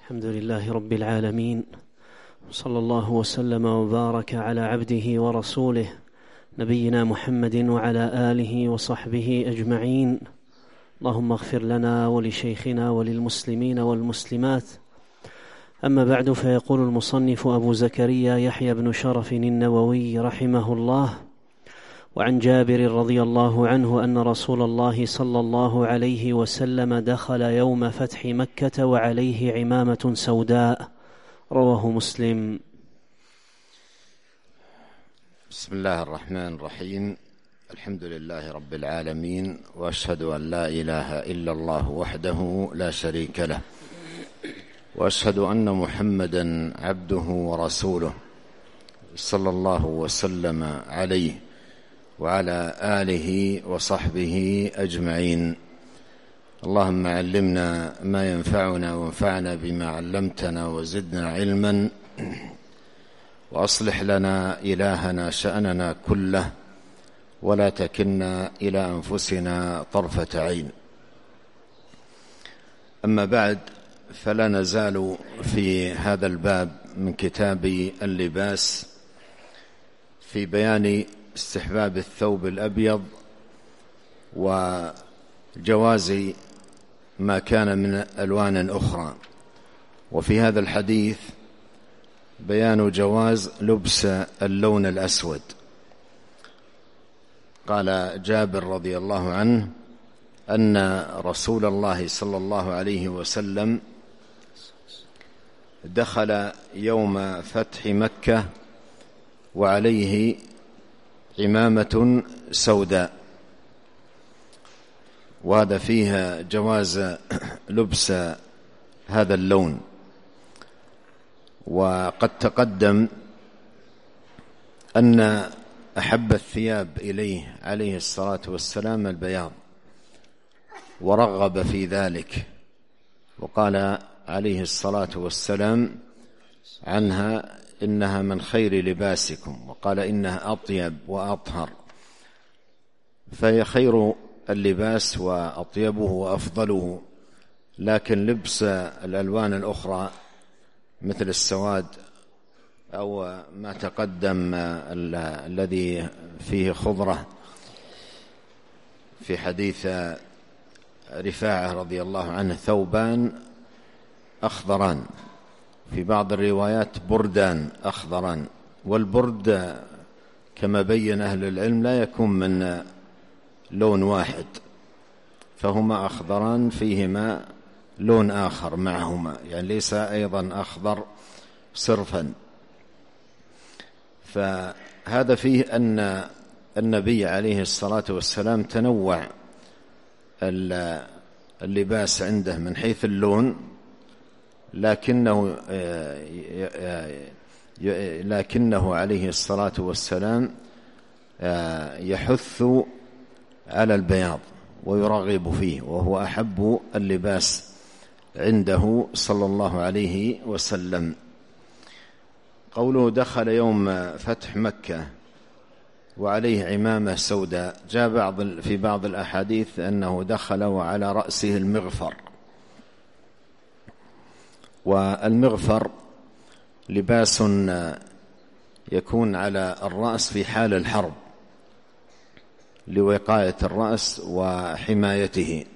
الحمد لله رب العالمين، صلى الله وسلم وبارك على عبده ورسوله نبينا محمد وعلى آله وصحبه أجمعين. اللهم اغفر لنا ولشيخنا وللمسلمين والمسلمات. أما بعد، فيقول المصنف أبو زكريا يحيى بن شرف النووي رحمه الله: وعن جابر رضي الله عنه أن رسول الله صلى الله عليه وسلم دخل يوم فتح مكة وعليه عمامة سوداء. رواه مسلم. بسم الله الرحمن الرحيم. الحمد لله رب العالمين، وأشهد أن لا إله إلا الله وحده لا شريك له، وأشهد أن محمدا عبده ورسوله صلى الله وسلم عليه وعلى آله وصحبه أجمعين. اللهم علمنا ما ينفعنا وانفعنا بما علمتنا وزدنا علما، وأصلح لنا إلهنا شأننا كله، ولا تكلنا إلى أنفسنا طرفة عين. أما بعد، فلا نزال في هذا الباب من كتاب اللباس في بيان استحباب الثوب الأبيض وجواز ما كان من ألوان أخرى. وفي هذا الحديث بيان جواز لبس اللون الأسود. قال جابر رضي الله عنه أن رسول الله صلى الله عليه وسلم دخل يوم فتح مكة وعليه عمامة سوداء، وهذا فيها جواز لبس هذا اللون. وقد تقدم أن أحب الثياب إليه عليه الصلاة والسلام البياض، ورغب في ذلك، وقال عليه الصلاة والسلام عنها إنها من خير لباسكم، وقال إنها أطيب وأطهر، فهي خير اللباس وأطيبه وأفضله. لكن لبس الألوان الأخرى مثل السواد أو ما تقدم الذي فيه خضرة في حديث رفاعة رضي الله عنه ثوبان أخضران، في بعض الروايات بردان أخضران، والبرد كما بين أهل العلم لا يكون من لون واحد، فهما أخضران فيهما لون آخر معهما، يعني ليس أيضا أخضر صرفا. فهذا فيه أن النبي عليه الصلاة والسلام تنوع اللباس عنده من حيث اللون، لكنه عليه الصلاة والسلام يحث على البياض ويرغب فيه، وهو أحب اللباس عنده صلى الله عليه وسلم. قوله دخل يوم فتح مكة وعليه عمامة سوداء، جاء في بعض الأحاديث أنه دخل وعلى رأسه المغفر. والمغفر لباس يكون على الرأس في حال الحرب لوقاية الرأس وحمايته.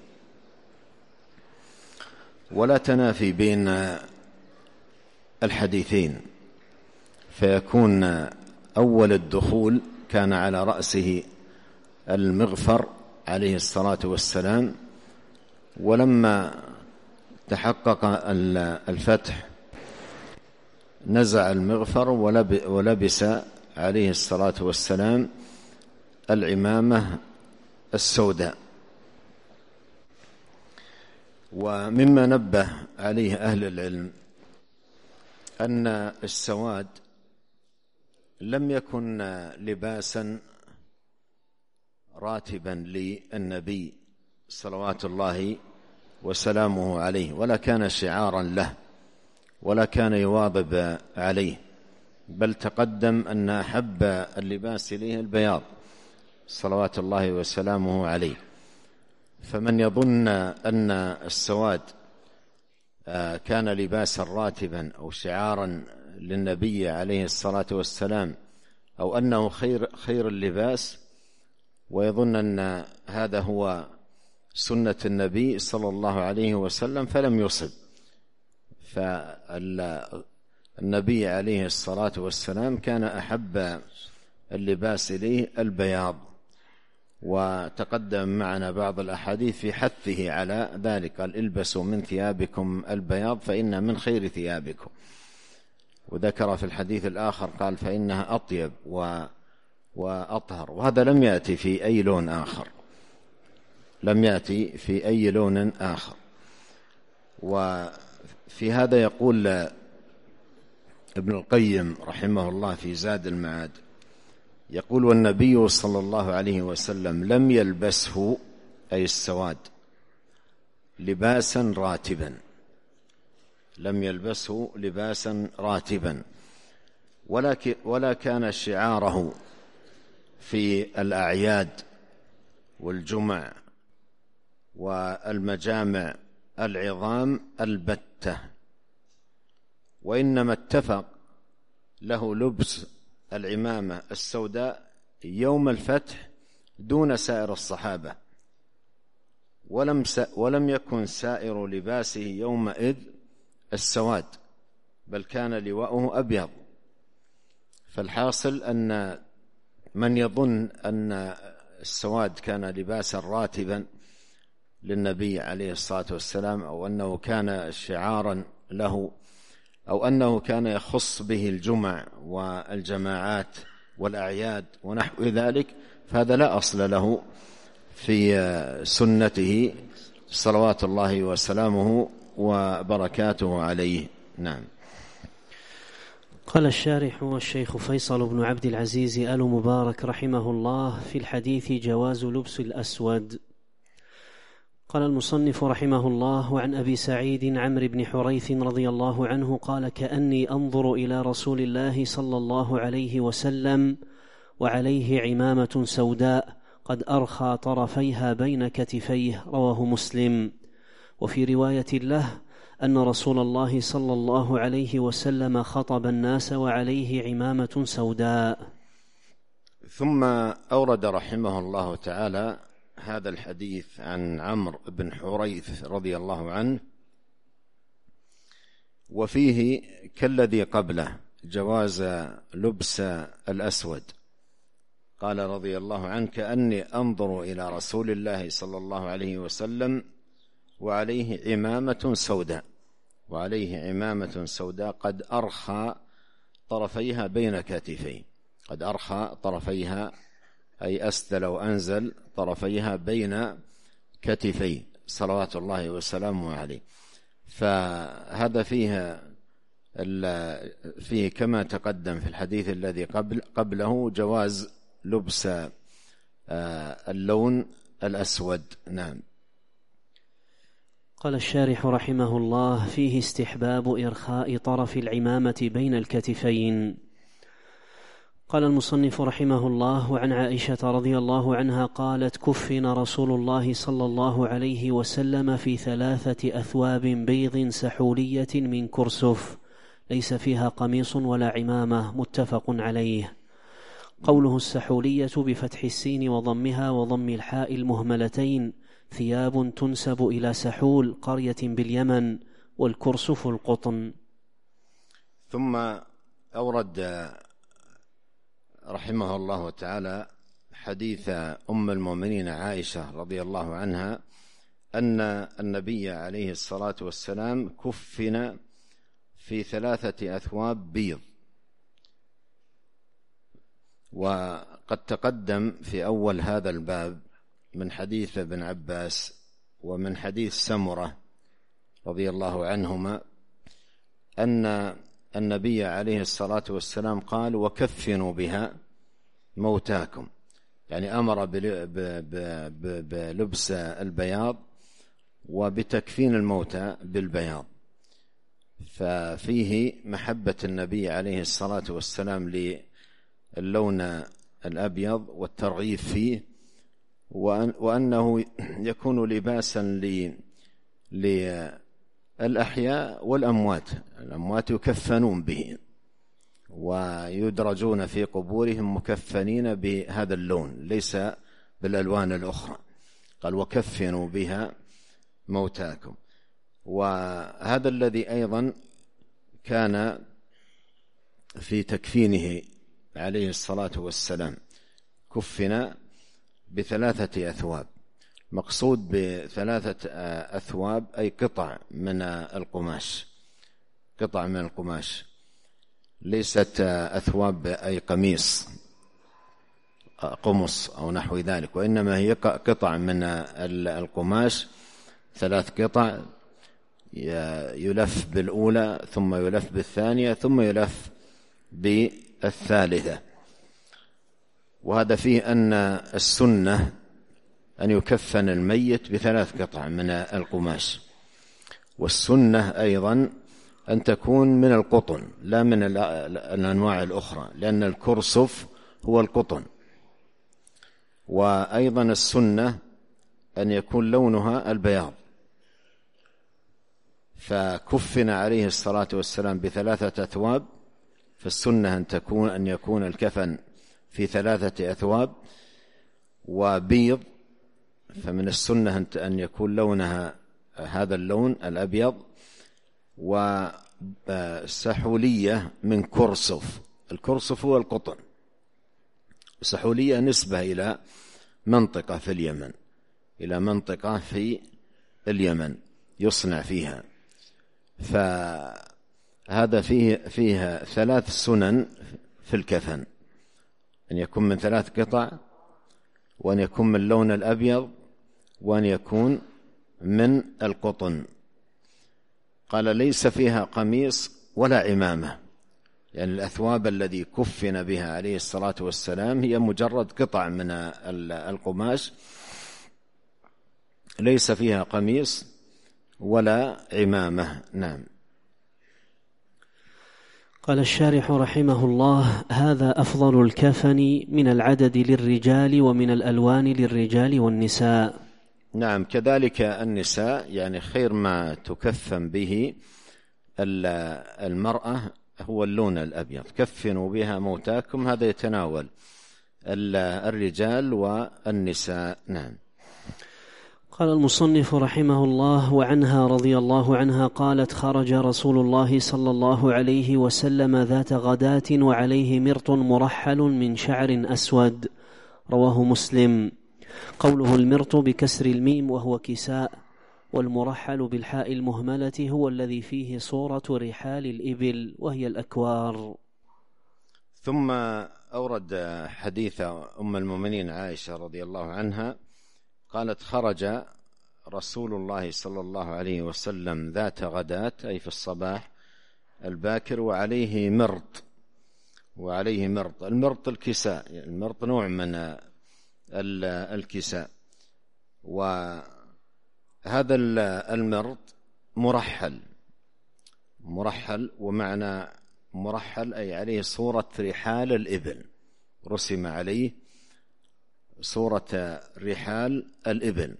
ولا تنافي بين الحديثين، فيكون أول الدخول كان على رأسه المغفر عليه الصلاة والسلام، ولما تحقق الفتح نزع المغفر ولبس عليه الصلاة والسلام العمامة السوداء. ومما نبه عليه أهل العلم أن السواد لم يكن لباسا راتبا للنبي صلوات الله وسلامه عليه، ولا كان شعارا له، ولا كان يواظب عليه، بل تقدم أن أحب اللباس إليه البياض صلوات الله وسلامه عليه. فمن يظن أن السواد كان لباسا راتبا أو شعارا للنبي عليه الصلاة والسلام، أو أنه خير اللباس، ويظن أن هذا هو سنة النبي صلى الله عليه وسلم فلم يصب. فالنبي عليه الصلاة والسلام كان أحب اللباس إليه البياض، وتقدم معنا بعض الأحاديث في حثه على ذلك، قال: البسوا من ثيابكم البياض فإن من خير ثيابكم. وذكر في الحديث الآخر قال: فإنها أطيب وأطهر. وهذا لم يأتي في أي لون آخر، لم يأتي في أي لون آخر. وفي هذا يقول ابن القيم رحمه الله في زاد المعاد، يقول: والنبي صلى الله عليه وسلم لم يلبسه، أي السواد، لباسا راتبا، لم يلبسه لباسا راتبا، ولا كان شعاره في الأعياد والجمع والمجامع العظام البتة، وإنما اتفق له لبس العمامة السوداء يوم الفتح دون سائر الصحابة، ولم يكن سائر لباسه يومئذ السواد، بل كان لواؤه أبيض. فالحاصل أن من يظن أن السواد كان لباسا راتبا للنبي عليه الصلاة والسلام، أو أنه كان شعارا له، أو أنه كان يخص به الجمع والجماعات والأعياد ونحو ذلك، فهذا لا أصل له في سنته صلوات الله وسلامه وبركاته عليه. نعم. قال الشارح والشيخ فيصل بن عبد العزيز آل مبارك رحمه الله في الحديث جواز لبس الأسود. قال المصنف رحمه الله: وعن أبي سعيد عمرو بن حريث رضي الله عنه قال: كأني أنظر إلى رسول الله صلى الله عليه وسلم وعليه عمامة سوداء قد أرخى طرفيها بين كتفيه. رواه مسلم. وفي رواية له أن رسول الله صلى الله عليه وسلم خطب الناس وعليه عمامة سوداء. ثم أورد رحمه الله تعالى هذا الحديث عن عمرو بن حريث رضي الله عنه، وفيه كالذي قبله جواز لبس الأسود. قال رضي الله عنه: كأني أنظر إلى رسول الله صلى الله عليه وسلم وعليه عمامة سوداء، وعليه عمامة سوداء قد أرخى طرفيها بين كتفيه. قد أرخى طرفيها أي أسدل وأنزل طرفيها بين كتفيه صلوات الله وسلامه عليه. فهذا فيه كما تقدم في الحديث الذي قبله جواز لبس اللون الأسود. نعم. قال الشارح رحمه الله: فيه استحباب إرخاء طرف العمامة بين الكتفين. قال المصنف رحمه الله: وعن عائشة رضي الله عنها قالت: كفن رسول الله صلى الله عليه وسلم في 3 أثواب بيض سحولية من كرسف ليس فيها قميص ولا عمامة. متفق عليه. قوله السحولية بفتح السين وضمها وضم الحاء المهملتين ثياب تنسب إلى سحول قرية باليمن، والكرسف القطن. ثم أورد رحمه الله تعالى حديث أم المؤمنين عائشة رضي الله عنها أن النبي عليه الصلاة والسلام كفن في 3 أثواب بيض. وقد تقدم في أول هذا الباب من حديث ابن عباس ومن حديث سمرة رضي الله عنهما أن النبي عليه الصلاة والسلام قال: وكفنوا بها موتاكم، يعني أمر بلبس البياض وبتكفين الموتى بالبياض. ففيه محبة النبي عليه الصلاة والسلام للون الأبيض والترغيب فيه، وأنه يكون لباسا الأحياء والأموات. الأموات يكفنون به ويدرجون في قبورهم مكفنين بهذا اللون ليس بالألوان الأخرى. قال وكفنوا بها موتاكم. وهذا الذي أيضا كان في تكفينه عليه الصلاة والسلام كفن ب3 أثواب. مقصود ب3 أثواب أي قطع من القماش، قطع من القماش، ليست أثواب أي قميص قمص أو نحو ذلك، وإنما هي قطع من القماش، 3 قطع يلف بالأولى ثم يلف بالثانية ثم يلف بالثالثة. وهذا فيه أن السنة أن يكفن الميت ب3 قطع من القماش، والسنة أيضا أن تكون من القطن لا من الأنواع الأخرى، لأن الكرسف هو القطن. وأيضا السنة أن يكون لونها البياض، فكفن عليه الصلاة والسلام ب3 أثواب، فالسنة أن يكون الكفن في 3 أثواب وبيض، فمن السنة أن يكون لونها هذا اللون الأبيض، وسحولية من كرسف. الكرسف هو القطن، سحولية نسبة إلى منطقة في اليمن، إلى منطقة في اليمن يصنع فيها. فهذا فيها 3 سنن في الكفن، أن يكون من 3 قطع، وأن يكون من اللون الأبيض، وأن يكون من القطن. قال ليس فيها قميص ولا عمامة، يعني الأثواب الذي كفن بها عليه الصلاة والسلام هي مجرد قطع من القماش، ليس فيها قميص ولا عمامة. نعم. قال الشارح رحمه الله: هذا أفضل الكفن من العدد للرجال ومن الألوان للرجال والنساء. نعم، كذلك النساء، يعني خير ما تكفن به المرأة هو اللون الأبيض، كفنوا بها موتاكم، هذا يتناول الرجال والنساء. نعم. قال المصنف رحمه الله: وعنها رضي الله عنها قالت: خرج رسول الله صلى الله عليه وسلم ذات غداة وعليه مرط مرحل من شعر أسود. رواه مسلم. قوله المرط بكسر الميم وهو كساء، والمرحل بالحاء المهملة هو الذي فيه صورة رحال الإبل وهي الأكوار. ثم أورد حديث أم المؤمنين عائشة رضي الله عنها قالت: خرج رسول الله صلى الله عليه وسلم ذات غداة، أي في الصباح الباكر، وعليه مرط. المرط الكساء، المرط نوع من الكساء، وهذا المرط مرحل، ومعنى مرحل أي عليه صورة رحال الإبل، رسم عليه صورة رحال الإبل.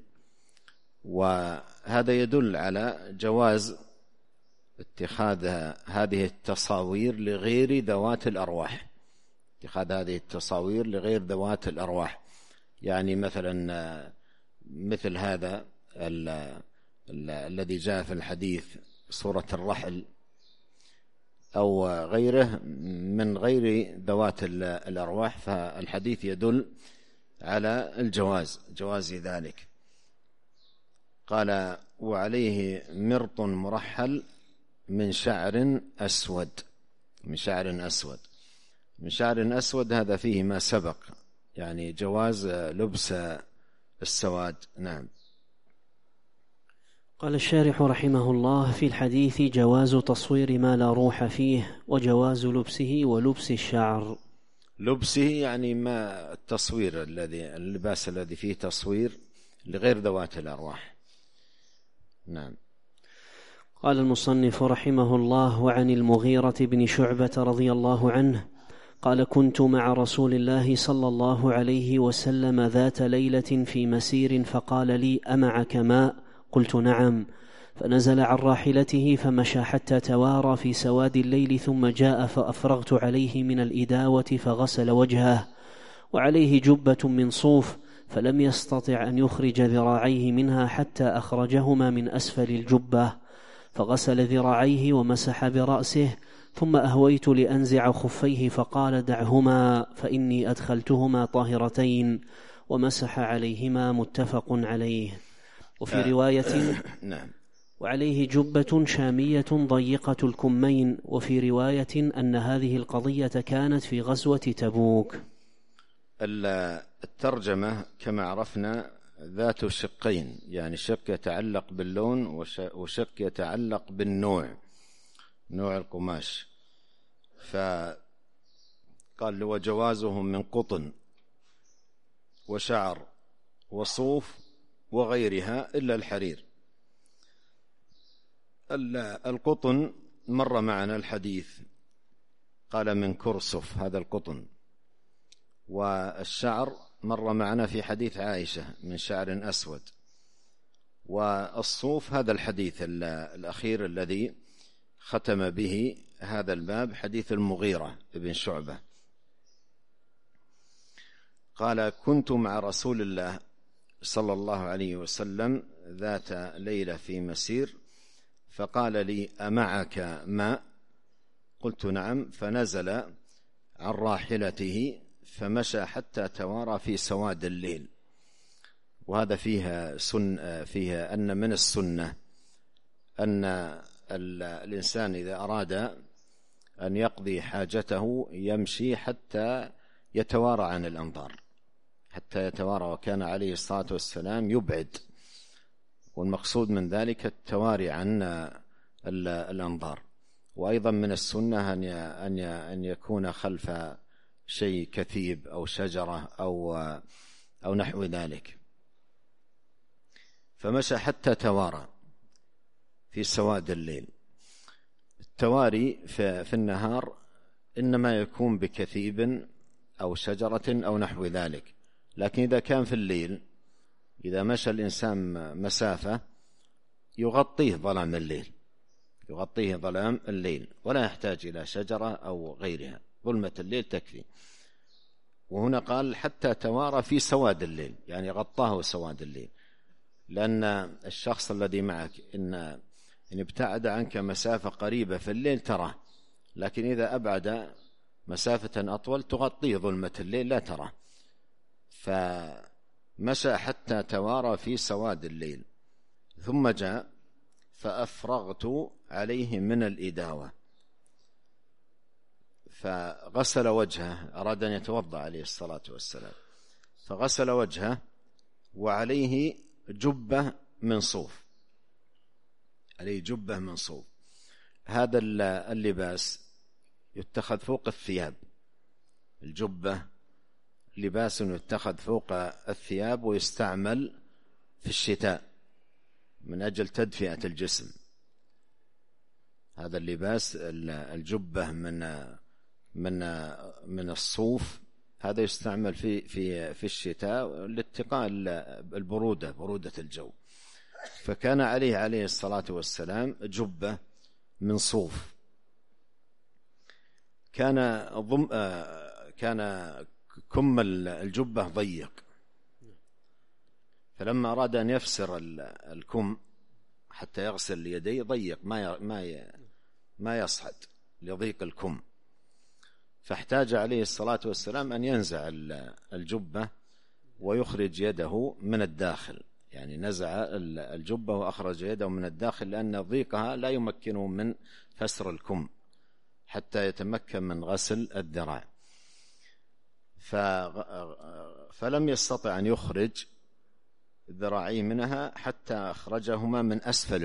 وهذا يدل على جواز اتخاذ هذه التصاوير لغير ذوات الأرواح، اتخاذ هذه التصاوير لغير ذوات الأرواح، يعني مثلا مثل هذا الذي جاء في الحديث صورة الرحل أو غيره من غير ذوات الأرواح، فالحديث يدل على جواز ذلك. قال: وعليه مرط مرحل من شعر أسود. هذا فيه ما سبق، يعني جواز لبس السواد. نعم. قال الشارح رحمه الله: في الحديث جواز تصوير ما لا روح فيه، وجواز لبسه ولبس الشعر. لبسه يعني ما التصوير اللباس الذي فيه تصوير لغير ذوات الأرواح. نعم. قال المصنف رحمه الله: وعن المغيرة بن شعبة رضي الله عنه قال: كنت مع رسول الله صلى الله عليه وسلم ذات ليلة في مسير، فقال لي: أمعك ماء؟ قلت: نعم. فنزل عن راحلته فمشى حتى توارى في سواد الليل، ثم جاء فأفرغت عليه من الإداوة فغسل وجهه، وعليه جبة من صوف، فلم يستطع أن يخرج ذراعيه منها حتى أخرجهما من أسفل الجبة، فغسل ذراعيه ومسح برأسه، ثم أهويت لأنزع خفيه فقال: دعهما فإني أدخلتهما طاهرتين، ومسح عليهما. متفق عليه. وفي رواية: نعم. وعليه جبة شامية ضيقة الكمين. وفي رواية أن هذه القضية كانت في غزوة تبوك. الترجمة كما عرفنا ذات شقين، يعني شق يتعلق باللون وشق يتعلق بالنوع، نوع القماش. فقال: وجوازه من قطن وشعر وصوف وغيرها إلا الحرير. القطن مر معنا الحديث، قال من كرسف، هذا القطن. والشعر مر معنا في حديث عائشة من شعر أسود. والصوف هذا الحديث الأخير الذي ختم به هذا الباب، حديث المغيرة بن شعبة، قال: كنت مع رسول الله صلى الله عليه وسلم ذات ليلة في مسير، فقال لي: أمعك ماء؟ قلت: نعم. فنزل عن راحلته فمشى حتى توارى في سواد الليل. وهذا فيها أن من السنة أن الإنسان إذا أراد أن يقضي حاجته يمشي حتى يتوارى عن الأنظار، حتى يتوارى. وكان عليه الصلاة والسلام يبعد، والمقصود من ذلك التواري عن الأنظار. وأيضا من السنة أن يكون خلف شيء كثيب أو شجرة أو نحو ذلك. فمشى حتى توارى في سواد الليل. التواري في النهار إنما يكون بكثيب أو شجرة أو نحو ذلك، لكن إذا كان في الليل، إذا مشى الإنسان مسافة يغطيه ظلام الليل، يغطيه ظلام الليل، ولا يحتاج إلى شجرة أو غيرها، ظلمة الليل تكفي. وهنا قال حتى توارى في سواد الليل، يعني غطاه سواد الليل، لأن الشخص الذي معك إن ابتعد عنك مسافة قريبة في الليل تراه، لكن إذا أبعد مسافة أطول تغطيه ظلمة الليل لا تراه. فمشى حتى توارى في سواد الليل، ثم جاء فأفرغت عليه من الإداوة، فغسل وجهه، أراد أن يتوضأ عليه الصلاة والسلام، فغسل وجهه وعليه جبة من صوف، عليه جبة من صوف. هذا اللباس يتخذ فوق الثياب، الجبة لباس يتخذ فوق الثياب ويستعمل في الشتاء من أجل تدفئة الجسم. هذا اللباس الجبة من الصوف، هذا يستعمل في الشتاء لاتقاء البرودة، برودة الجو. فكان عليه الصلاة والسلام جبة من صوف. كان كم الجبة ضيق، فلما أراد أن يفسر الكم حتى يغسل يديه ضيق، ما يصعد لضيق الكم، فاحتاج عليه الصلاة والسلام أن ينزع الجبة ويخرج يده من الداخل، يعني نزع الجبة وأخرج يده من الداخل، لأن ضيقها لا يمكنه من فسر الكم حتى يتمكن من غسل الذراع. فلم يستطع أن يخرج ذراعيه منها حتى أخرجهما من أسفل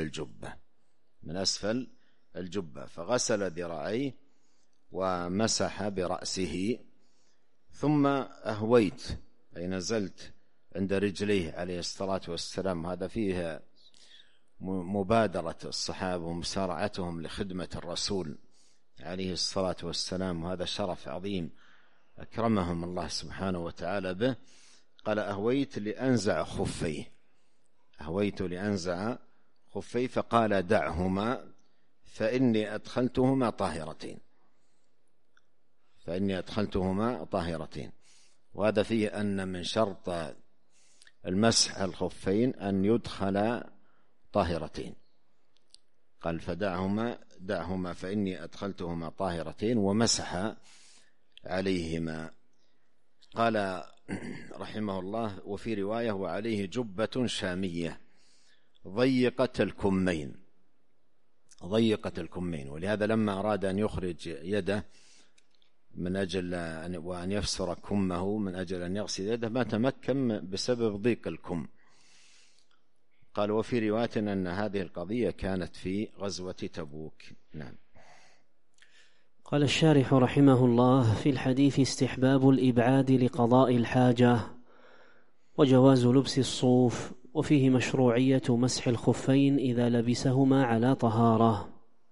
الجبة، فغسل ذراعيه ومسح برأسه، ثم أهويت، أي نزلت عند رجليه عليه الصلاة والسلام. هذا فيه مبادرة الصحابة ومسارعتهم لخدمة الرسول عليه الصلاة والسلام، وهذا شرف عظيم أكرمهم الله سبحانه وتعالى به. قال: أهويت لأنزع خفيه فقال دعهما فإني أدخلتهما طاهرتين، فإني أدخلتهما طاهرتين. وهذا فيه أن من شرط المسح الخفين أن يدخل طاهرتين. قال دعهما فإني أدخلتهما طاهرتين ومسح عليهما. قال رحمه الله: وفي رواية: وعليه جبة شامية ضيقة الكمين. ولهذا لما أراد أن يخرج يده من أجل وأن يفسر كمه من أجل أن يغسل يده ما تمكن بسبب ضيق الكم. قال: وفي رواية أن هذه القضية كانت في غزوة تبوك. نعم. قال الشارح رحمه الله: في الحديث استحباب الإبعاد لقضاء الحاجة وجواز لبس الصوف، وفيه مشروعية مسح الخفين إذا لبسهما على طهارة.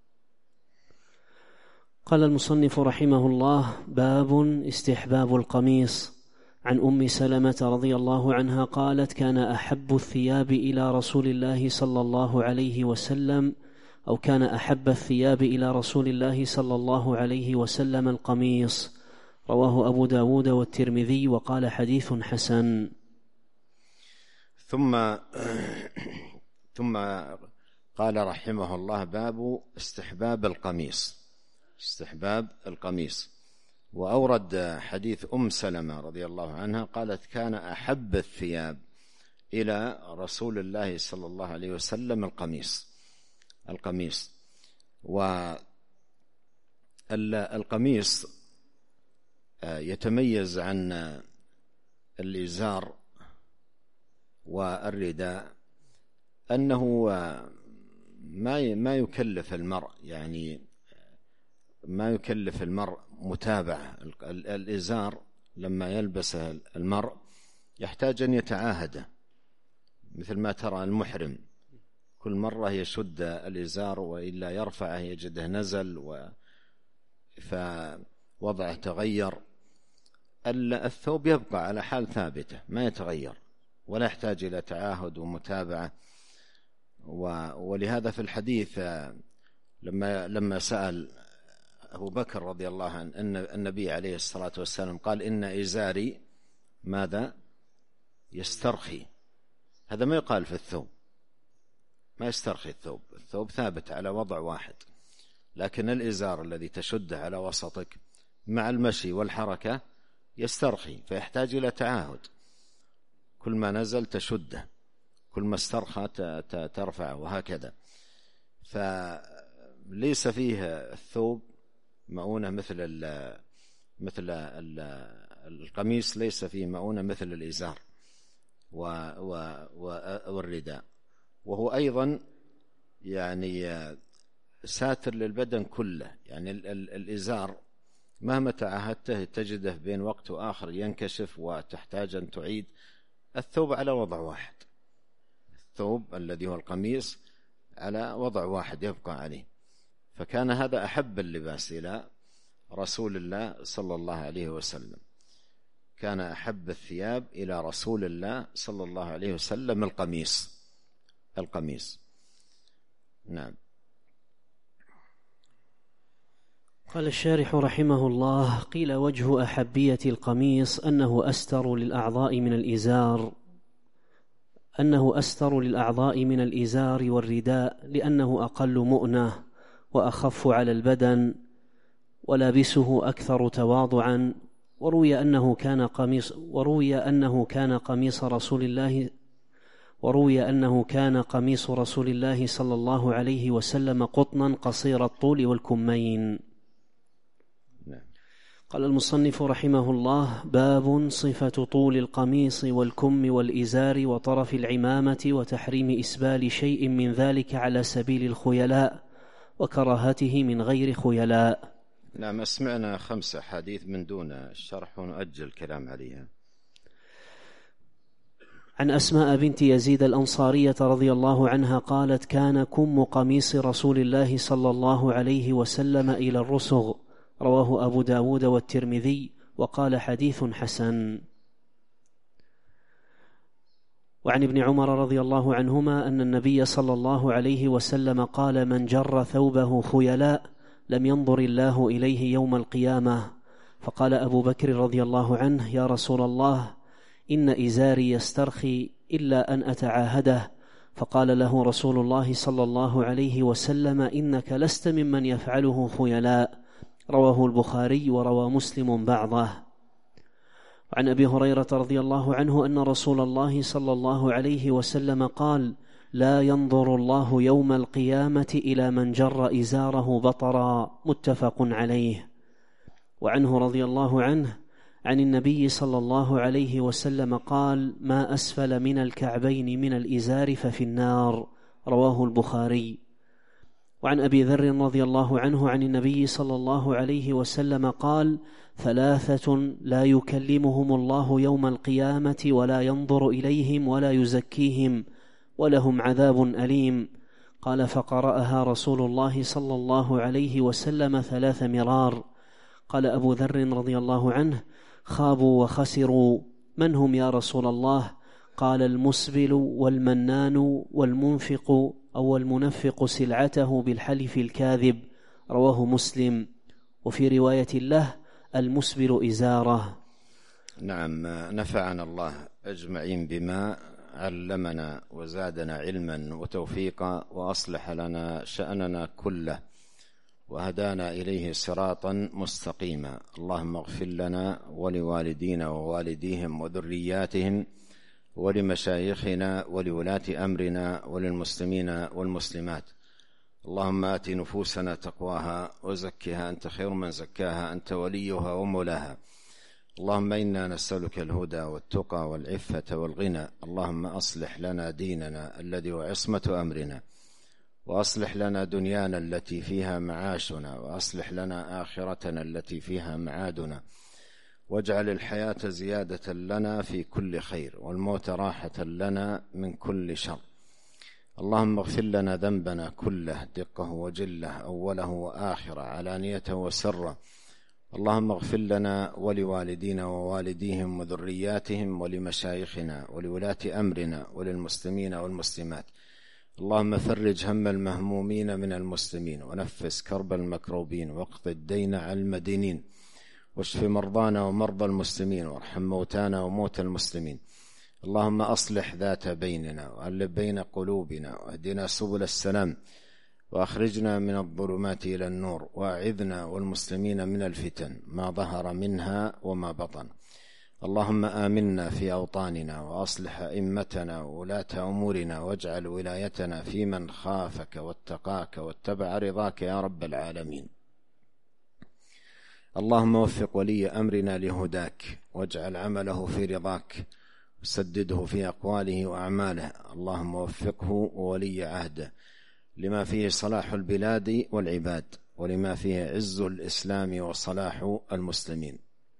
قال المصنف رحمه الله: باب استحباب القميص. عن أم سلمة رضي الله عنها قالت: كان أحب الثياب إلى رسول الله صلى الله عليه وسلم، أو كان أحب الثياب إلى رسول الله صلى الله عليه وسلم القميص. رواه أبو داود والترمذي وقال حديث حسن. ثم قال رحمه الله: باب استحباب القميص. وأورد حديث أم سلمة رضي الله عنها قالت: كان أحب الثياب إلى رسول الله صلى الله عليه وسلم القميص. والقميص يتميز عن الإزار والرداء أنه ما يكلف المرء، يعني ما يكلف المرء متابعة. الإزار لما يلبسه المرء يحتاج أن يتعاهد، مثل ما ترى المحرم كل مرة يشد الإزار وإلا يرفعه يجده نزل فوضعه تغير. الثوب يبقى على حال ثابتة ما يتغير ولا يحتاج إلى تعاهد ومتابعة. ولهذا في الحديث لما سأل أبو بكر رضي الله عنه أن النبي عليه الصلاة والسلام قال: إن إزاري ماذا يسترخي. هذا ما يقال في الثوب، ما يسترخي الثوب ثابت على وضع واحد، لكن الإزار الذي تشده على وسطك مع المشي والحركة يسترخي، فيحتاج إلى تعاهد. كل ما نزل تشده، كل ما استرخى ترفعه، وهكذا. فليس فيه الثوب مؤونة مثل القميص، ليس فيه مؤونة مثل الإزار والرداء. وهو أيضا يعني ساتر للبدن كله، يعني الإزار مهما تعاهدته تجده بين وقت وآخر ينكشف وتحتاج أن تعيد. الثوب على وضع واحد، الثوب الذي هو القميص على وضع واحد يبقى عليه. فكان هذا أحب اللباس إلى رسول الله صلى الله عليه وسلم. كان أحب الثياب إلى رسول الله صلى الله عليه وسلم القميص. نعم. قال الشارح رحمه الله: قيل وجه أحبية القميص أنه أستر للأعضاء من الإزار والرداء، لأنه أقل مؤنة وأخف على البدن ولابسه أكثر تواضعا. وروي أنه كان قميص رسول الله صلى الله عليه وسلم قطنا قصير الطول والكمين. قال المصنف رحمه الله: باب صفة طول القميص والكم والإزار وطرف العمامة، وتحريم إسبال شيء من ذلك على سبيل الخيلاء وكراهته من غير خيلاء. نعم. اسمعنا 5 أحاديث من دون الشرح ونؤجل الكلام عليها. عن أسماء بنت يزيد الأنصارية رضي الله عنها قالت: كان كم قميص رسول الله صلى الله عليه وسلم إلى الرسغ. رواه أبو داود والترمذي وقال حديث حسن. وعن ابن عمر رضي الله عنهما أن النبي صلى الله عليه وسلم قال: من جر ثوبه خيلاء لم ينظر الله إليه يوم القيامة. فقال أبو بكر رضي الله عنه: يا رسول الله، إن إزاري يسترخي إلا أن أتعاهده. فقال له رسول الله صلى الله عليه وسلم: إنك لست ممن يفعله خيلاء. رواه البخاري وروى مسلم بعضه. وعن أبي هريرة رضي الله عنه أن رسول الله صلى الله عليه وسلم قال: لا ينظر الله يوم القيامة إلى من جر إزاره بطرا. متفق عليه. وعنه رضي الله عنه عن النبي صلى الله عليه وسلم قال: ما أسفل من الكعبين من الإزار ففي النار. رواه البخاري. وعن أبي ذر رضي الله عنه عن النبي صلى الله عليه وسلم قال: ثلاثة لا يكلمهم الله يوم القيامة ولا ينظر إليهم ولا يزكيهم ولهم عذاب أليم. قال: فقرأها رسول الله صلى الله عليه وسلم 3 مرار. قال أبو ذر رضي الله عنه: خابوا وخسروا. من هم يا رسول الله؟ قال: المسبل والمنان والمنفق أو المنفق سلعته بالحلف الكاذب. رواه مسلم. وفي رواية له: المسبل إزاره. نعم، نفعنا الله أجمعين بما علمنا وزادنا علما وتوفيقا، وأصلح لنا شأننا كله، وهدانا إليه صراطا مستقيما. اللهم اغفر لنا ولوالدينا ووالديهم وذرياتهم ولمشايخنا ولولاة أمرنا وللمسلمين والمسلمات. اللهم آت نفوسنا تقواها وزكها أنت خير من زكاها، أنت وليها ومولاها. اللهم إنا نسألك الهدى والتقى والعفة والغنى. اللهم أصلح لنا ديننا الذي هو عصمة أمرنا، وأصلح لنا دنيانا التي فيها معاشنا، وأصلح لنا آخرتنا التي فيها معادنا، واجعل الحياة زيادة لنا في كل خير، والموت راحة لنا من كل شر. اللهم اغفر لنا ذنبنا كله، دقه وجله، أوله وآخره، علانيته وسره. اللهم اغفر لنا ولوالدينا ووالديهم وذرياتهم ولمشايخنا ولولاة أمرنا وللمسلمين والمسلمات. اللهم فرج هم المهمومين من المسلمين، ونفس كرب المكروبين، واقض الدين على المدينين، واشف مرضانا ومرضى المسلمين، وارحم موتانا وموتى المسلمين. اللهم أصلح ذات بيننا، وألف بين قلوبنا، واهدنا سبل السلام، وأخرجنا من الظلمات إلى النور، وأعذنا والمسلمين من الفتن ما ظهر منها وما بطن. اللهم آمنا في أوطاننا، وأصلح أئمتنا وولاة أمورنا، واجعل ولايتنا في من خافك واتقاك واتبع رضاك يا رب العالمين. اللهم وفق ولي أمرنا لهداك، واجعل عمله في رضاك، وسدده في أقواله وأعماله. اللهم وفقه وولي عهده لما فيه صلاح البلاد والعباد، ولما فيه عز الإسلام وصلاح المسلمين.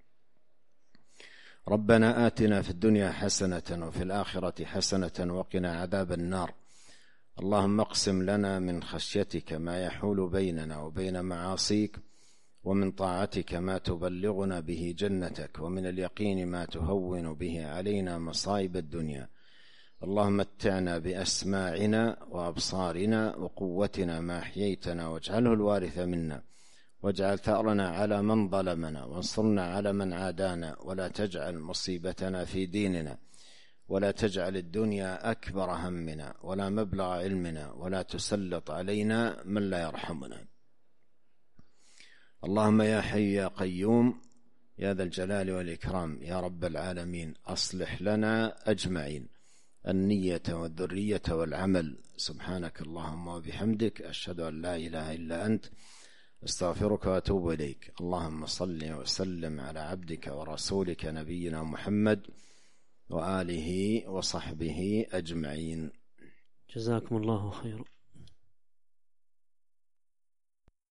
ربنا آتنا في الدنيا حسنة وفي الآخرة حسنة وقنا عذاب النار. اللهم اقسم لنا من خشيتك ما يحول بيننا وبين معاصيك، ومن طاعتك ما تبلغنا به جنتك، ومن اليقين ما تهون به علينا مصائب الدنيا. اللهم متعنا بأسماعنا وأبصارنا وقوتنا ما أحييتنا، واجعله الوارث منا، واجعل ثأرنا على من ظلمنا، وانصرنا على من عادانا، ولا تجعل مصيبتنا في ديننا، ولا تجعل الدنيا أكبر همنا ولا مبلغ علمنا، ولا تسلط علينا من لا يرحمنا. اللهم يا حي يا قيوم يا ذا الجلال والإكرام يا رب العالمين، أصلح لنا أجمعين النية والذرية والعمل. سبحانك اللهم وبحمدك، أشهد أن لا إله إلا أنت، استغفرك وأتوب إليك. اللهم صل وسلم على عبدك ورسولك نبينا محمد وآله وصحبه أجمعين. جزاكم الله خيرا.